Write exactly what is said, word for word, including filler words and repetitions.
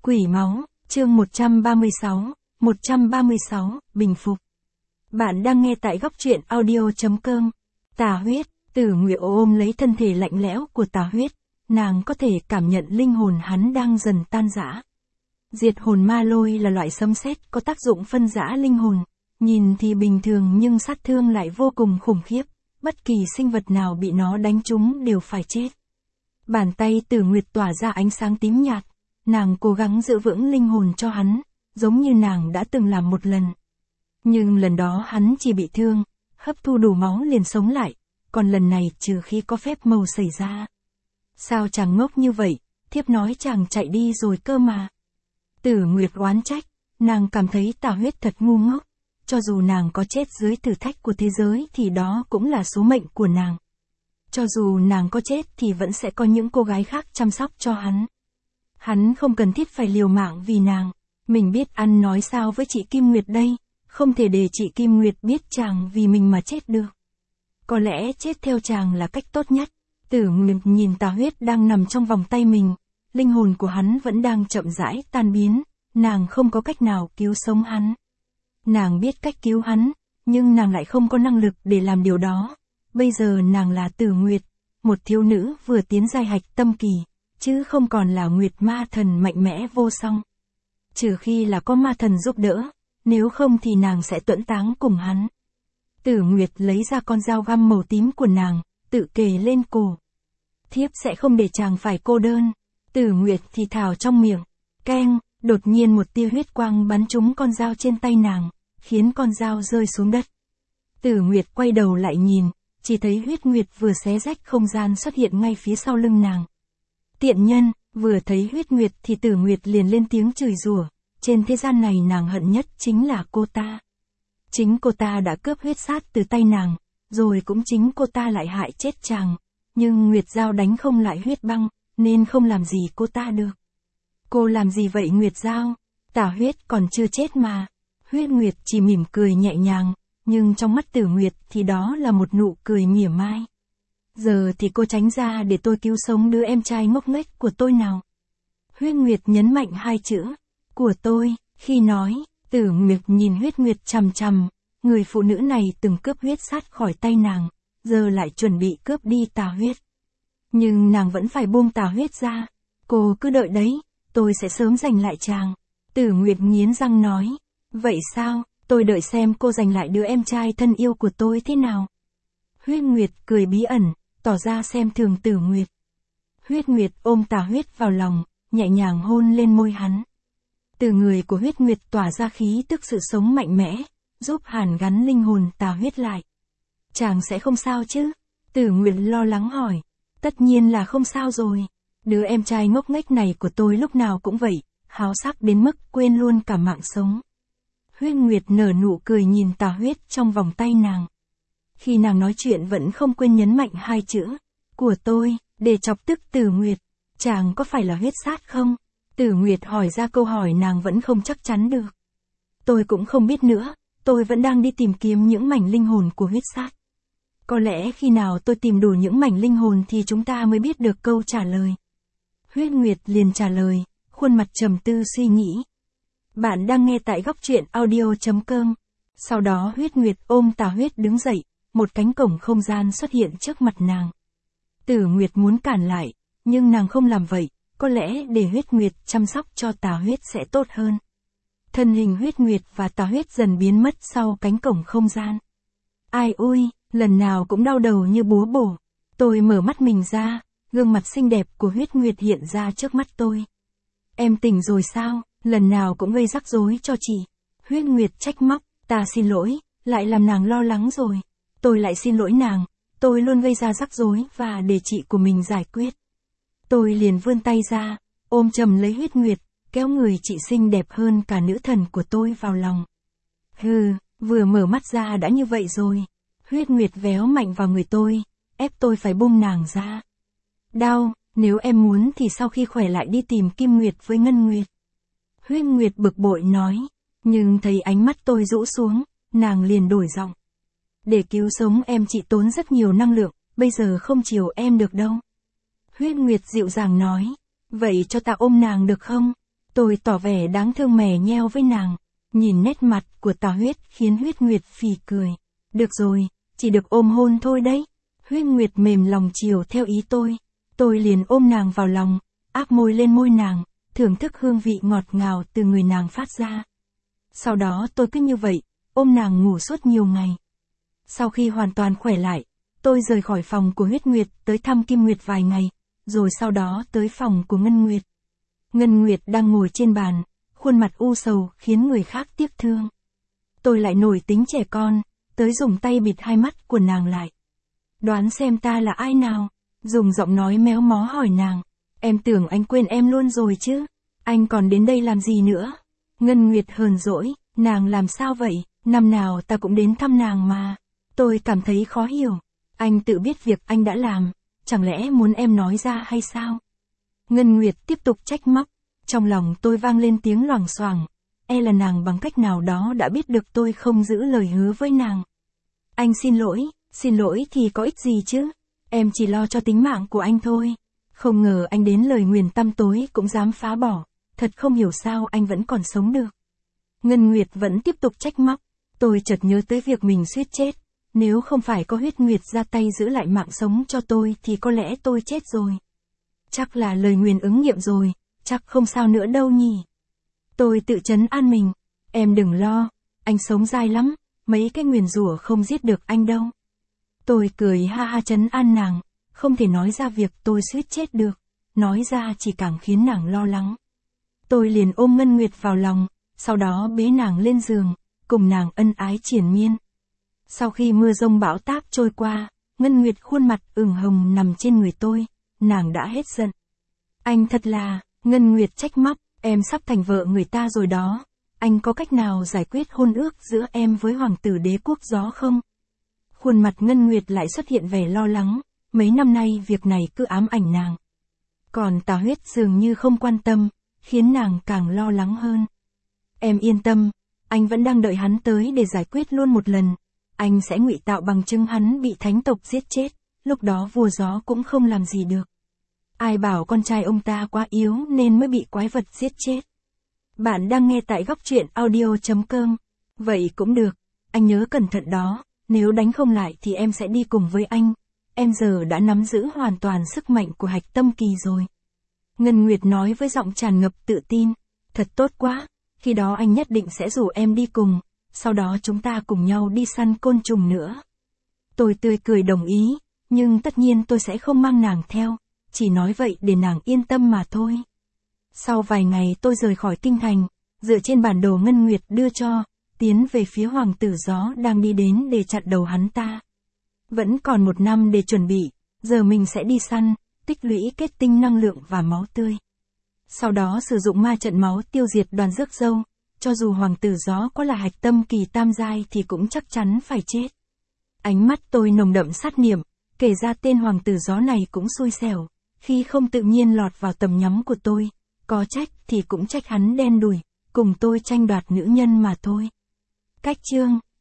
Quỷ máu, chương một trăm ba mươi sáu, một trăm ba mươi sáu, bình phục. Bạn đang nghe tại góc truyện audio.com. Tà huyết, Tử Nguyệt ôm lấy thân thể lạnh lẽo của Tà huyết, nàng có thể cảm nhận linh hồn hắn đang dần tan rã. Diệt hồn ma lôi là loại sấm sét có tác dụng phân rã linh hồn, nhìn thì bình thường nhưng sát thương lại vô cùng khủng khiếp, bất kỳ sinh vật nào bị nó đánh trúng đều phải chết. Bàn tay Tử Nguyệt tỏa ra ánh sáng tím nhạt, nàng cố gắng giữ vững linh hồn cho hắn, giống như nàng đã từng làm một lần. Nhưng lần đó hắn chỉ bị thương, hấp thu đủ máu liền sống lại, còn lần này trừ khi có phép màu xảy ra. Sao chàng ngốc như vậy, thiếp nói chàng chạy đi rồi cơ mà. Tử Nguyệt oán trách, nàng cảm thấy Tà huyết thật ngu ngốc, cho dù nàng có chết dưới thử thách của thế giới thì đó cũng là số mệnh của nàng. Cho dù nàng có chết thì vẫn sẽ có những cô gái khác chăm sóc cho hắn. Hắn không cần thiết phải liều mạng vì nàng, mình biết ăn nói sao với chị Kim Nguyệt đây, không thể để chị Kim Nguyệt biết chàng vì mình mà chết được. Có lẽ chết theo chàng là cách tốt nhất. Tử Nguyệt nhìn Tà huyết đang nằm trong vòng tay mình, linh hồn của hắn vẫn đang chậm rãi tan biến, nàng không có cách nào cứu sống hắn. Nàng biết cách cứu hắn, nhưng nàng lại không có năng lực để làm điều đó. Bây giờ nàng là Tử Nguyệt, một thiếu nữ vừa tiến giai hạch tâm kỳ, chứ không còn là Nguyệt ma thần mạnh mẽ vô song. Trừ khi là có ma thần giúp đỡ, nếu không thì nàng sẽ tuẫn táng cùng hắn. Tử Nguyệt lấy ra con dao găm màu tím của nàng, tự kề lên cổ. Thiếp sẽ không để chàng phải cô đơn. Tử Nguyệt thì thào trong miệng. Keng, đột nhiên một tia huyết quang bắn trúng con dao trên tay nàng, khiến con dao rơi xuống đất. Tử Nguyệt quay đầu lại nhìn, chỉ thấy huyết nguyệt vừa xé rách không gian xuất hiện ngay phía sau lưng nàng. Tiện nhân, vừa thấy huyết nguyệt thì Tử Nguyệt liền lên tiếng chửi rủa, trên thế gian này nàng hận nhất chính là cô ta. Chính cô ta đã cướp huyết sát từ tay nàng, rồi cũng chính cô ta lại hại chết chàng, nhưng Nguyệt Giao đánh không lại huyết băng, nên không làm gì cô ta được. Cô làm gì vậy Nguyệt Giao? Tà huyết còn chưa chết mà. Huyết Nguyệt chỉ mỉm cười nhẹ nhàng, nhưng trong mắt Tử Nguyệt thì đó là một nụ cười mỉa mai. Giờ thì cô tránh ra để tôi cứu sống đứa em trai ngốc nghếch của tôi nào. Huyết Nguyệt nhấn mạnh hai chữ, của tôi, khi nói, Tử Nguyệt nhìn Huyết Nguyệt chằm chằm, người phụ nữ này từng cướp huyết sát khỏi tay nàng, giờ lại chuẩn bị cướp đi Tà huyết. Nhưng nàng vẫn phải buông Tà huyết ra, cô cứ đợi đấy, tôi sẽ sớm giành lại chàng. Tử Nguyệt nghiến răng nói, vậy sao, tôi đợi xem cô giành lại đứa em trai thân yêu của tôi thế nào. Huyết Nguyệt cười bí ẩn, tỏ ra xem thường Tử Nguyệt. Huyết Nguyệt ôm Tà huyết vào lòng, nhẹ nhàng hôn lên môi hắn. Từ người của Huyết Nguyệt tỏa ra khí tức sự sống mạnh mẽ, giúp hàn gắn linh hồn Tà huyết lại. Chàng sẽ không sao chứ? Tử Nguyệt lo lắng hỏi. Tất nhiên là không sao rồi. Đứa em trai ngốc nghếch này của tôi lúc nào cũng vậy, háo sắc đến mức quên luôn cả mạng sống. Huyết Nguyệt nở nụ cười nhìn Tà huyết trong vòng tay nàng. Khi nàng nói chuyện vẫn không quên nhấn mạnh hai chữ, của tôi, để chọc tức Tử Nguyệt. Chàng có phải là huyết sát không? Tử Nguyệt hỏi ra câu hỏi nàng vẫn không chắc chắn được. Tôi cũng không biết nữa, tôi vẫn đang đi tìm kiếm những mảnh linh hồn của huyết sát. Có lẽ khi nào tôi tìm đủ những mảnh linh hồn thì chúng ta mới biết được câu trả lời. Huyết Nguyệt liền trả lời, khuôn mặt trầm tư suy nghĩ. Bạn đang nghe tại góc truyện audio.com. Sau đó Huyết Nguyệt ôm Tà huyết đứng dậy, một cánh cổng không gian xuất hiện trước mặt nàng. Tử Nguyệt muốn cản lại, nhưng nàng không làm vậy, có lẽ để Huyết Nguyệt chăm sóc cho Tà huyết sẽ tốt hơn. Thân hình Huyết Nguyệt và Tà huyết dần biến mất sau cánh cổng không gian. Ai ui, lần nào cũng đau đầu như búa bổ. Tôi mở mắt mình ra, gương mặt xinh đẹp của Huyết Nguyệt hiện ra trước mắt tôi. Em tỉnh rồi sao, lần nào cũng gây rắc rối cho chị. Huyết Nguyệt trách móc, ta xin lỗi, lại làm nàng lo lắng rồi. Tôi lại xin lỗi nàng, tôi luôn gây ra rắc rối và để chị của mình giải quyết. Tôi liền vươn tay ra, ôm chầm lấy Huyết Nguyệt, kéo người chị xinh đẹp hơn cả nữ thần của tôi vào lòng. Hừ, vừa mở mắt ra đã như vậy rồi. Huyết Nguyệt véo mạnh vào người tôi, ép tôi phải buông nàng ra. Đau, nếu em muốn thì sau khi khỏe lại đi tìm Kim Nguyệt với Ngân Nguyệt. Huyết Nguyệt bực bội nói, nhưng thấy ánh mắt tôi rũ xuống, nàng liền đổi giọng. Để cứu sống em chị tốn rất nhiều năng lượng, bây giờ không chiều em được đâu. Huyết Nguyệt dịu dàng nói, vậy cho ta ôm nàng được không? Tôi tỏ vẻ đáng thương mè nheo với nàng. Nhìn nét mặt của Tà Huyết khiến Huyết Nguyệt phì cười. Được rồi, chỉ được ôm hôn thôi đấy. Huyết Nguyệt mềm lòng chiều theo ý tôi. Tôi liền ôm nàng vào lòng, áp môi lên môi nàng, thưởng thức hương vị ngọt ngào từ người nàng phát ra. Sau đó tôi cứ như vậy, ôm nàng ngủ suốt nhiều ngày. Sau khi hoàn toàn khỏe lại, tôi rời khỏi phòng của Huyết Nguyệt tới thăm Kim Nguyệt vài ngày, rồi sau đó tới phòng của Ngân Nguyệt. Ngân Nguyệt đang ngồi trên bàn, khuôn mặt u sầu khiến người khác tiếc thương. Tôi lại nổi tính trẻ con, tới dùng tay bịt hai mắt của nàng lại. Đoán xem ta là ai nào? Dùng giọng nói méo mó hỏi nàng. Em tưởng anh quên em luôn rồi chứ? Anh còn đến đây làm gì nữa? Ngân Nguyệt hờn dỗi, nàng làm sao vậy? Năm nào ta cũng đến thăm nàng mà. Tôi cảm thấy khó hiểu. Anh tự biết việc anh đã làm, chẳng lẽ muốn em nói ra hay sao? Ngân Nguyệt tiếp tục trách móc. Trong lòng tôi vang lên tiếng loảng xoảng. E là nàng bằng cách nào đó đã biết được tôi không giữ lời hứa với nàng. Anh xin lỗi, xin lỗi thì có ích gì chứ? Em chỉ lo cho tính mạng của anh thôi. Không ngờ anh đến lời nguyền tăm tối cũng dám phá bỏ. Thật không hiểu sao anh vẫn còn sống được. Ngân Nguyệt vẫn tiếp tục trách móc. Tôi chợt nhớ tới việc mình suýt chết. Nếu không phải có Huyết Nguyệt ra tay giữ lại mạng sống cho tôi thì có lẽ tôi chết rồi. Chắc là lời nguyền ứng nghiệm rồi, chắc không sao nữa đâu nhỉ. Tôi tự trấn an mình. Em đừng lo, anh sống dai lắm, mấy cái nguyền rủa không giết được anh đâu. Tôi cười ha ha trấn an nàng, không thể nói ra việc tôi suýt chết được, nói ra chỉ càng khiến nàng lo lắng. Tôi liền ôm Ngân Nguyệt vào lòng, sau đó bế nàng lên giường, cùng nàng ân ái triền miên. Sau khi mưa rông bão táp trôi qua, Ngân Nguyệt khuôn mặt ửng hồng nằm trên người tôi, nàng đã hết giận. Anh thật là, Ngân Nguyệt trách móc, em sắp thành vợ người ta rồi đó. Anh có cách nào giải quyết hôn ước giữa em với hoàng tử đế quốc gió không? Khuôn mặt Ngân Nguyệt lại xuất hiện vẻ lo lắng, mấy năm nay việc này cứ ám ảnh nàng. Còn Tà Huyết dường như không quan tâm, khiến nàng càng lo lắng hơn. Em yên tâm, anh vẫn đang đợi hắn tới để giải quyết luôn một lần. Anh sẽ ngụy tạo bằng chứng hắn bị thánh tộc giết chết, lúc đó vua gió cũng không làm gì được. Ai bảo con trai ông ta quá yếu nên mới bị quái vật giết chết. Bạn đang nghe tại góc truyện audio chấm com. Vậy cũng được, anh nhớ cẩn thận đó, nếu đánh không lại thì em sẽ đi cùng với anh. Em giờ đã nắm giữ hoàn toàn sức mạnh của Hạch Tâm Kỳ rồi. Ngân Nguyệt nói với giọng tràn ngập tự tin. Thật tốt quá, khi đó anh nhất định sẽ rủ em đi cùng, sau đó chúng ta cùng nhau đi săn côn trùng nữa. Tôi tươi cười đồng ý, nhưng tất nhiên tôi sẽ không mang nàng theo, chỉ nói vậy để nàng yên tâm mà thôi. Sau vài ngày tôi rời khỏi kinh thành, dựa trên bản đồ Ngân Nguyệt đưa cho, tiến về phía hoàng tử gió đang đi đến để chặn đầu hắn ta. Vẫn còn một năm để chuẩn bị, giờ mình sẽ đi săn, tích lũy kết tinh năng lượng và máu tươi. Sau đó sử dụng ma trận máu tiêu diệt đoàn rước dâu, cho dù hoàng tử gió có là Hạch Tâm Kỳ tam giai thì cũng chắc chắn phải chết. Ánh mắt tôi nồng đậm sát niệm, kể ra tên hoàng tử gió này cũng xui xẻo, khi không tự nhiên lọt vào tầm nhắm của tôi, có trách thì cũng trách hắn đen đủi, cùng tôi tranh đoạt nữ nhân mà thôi. Cách chương